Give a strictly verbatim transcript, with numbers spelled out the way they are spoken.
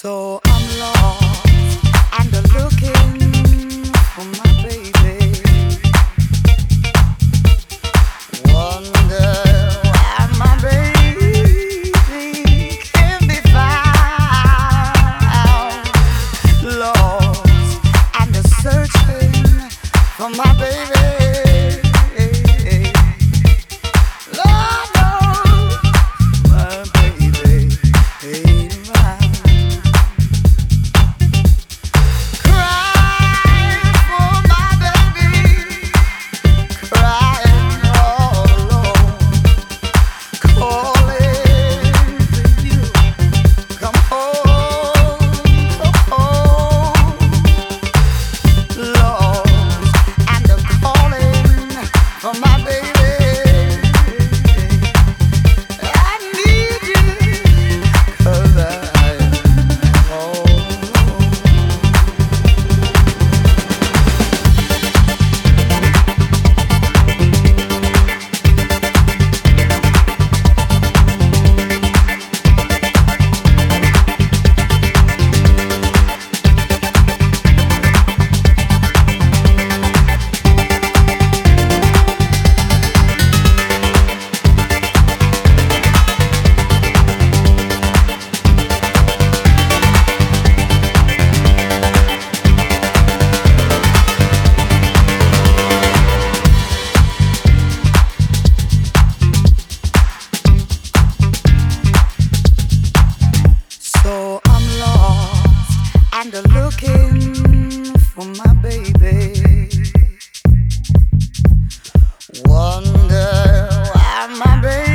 So I'm lost and looking for my baby. Wonder where my baby can be found. Lost and searching for my baby. Lord knows my baby ain't around. Crying for my baby, crying all alone, calling for you. Come home, come home. Lost and calling for my baby. I need you 'cause I'm all alone. So I'm lost and looking for my baby. Wonder why my baby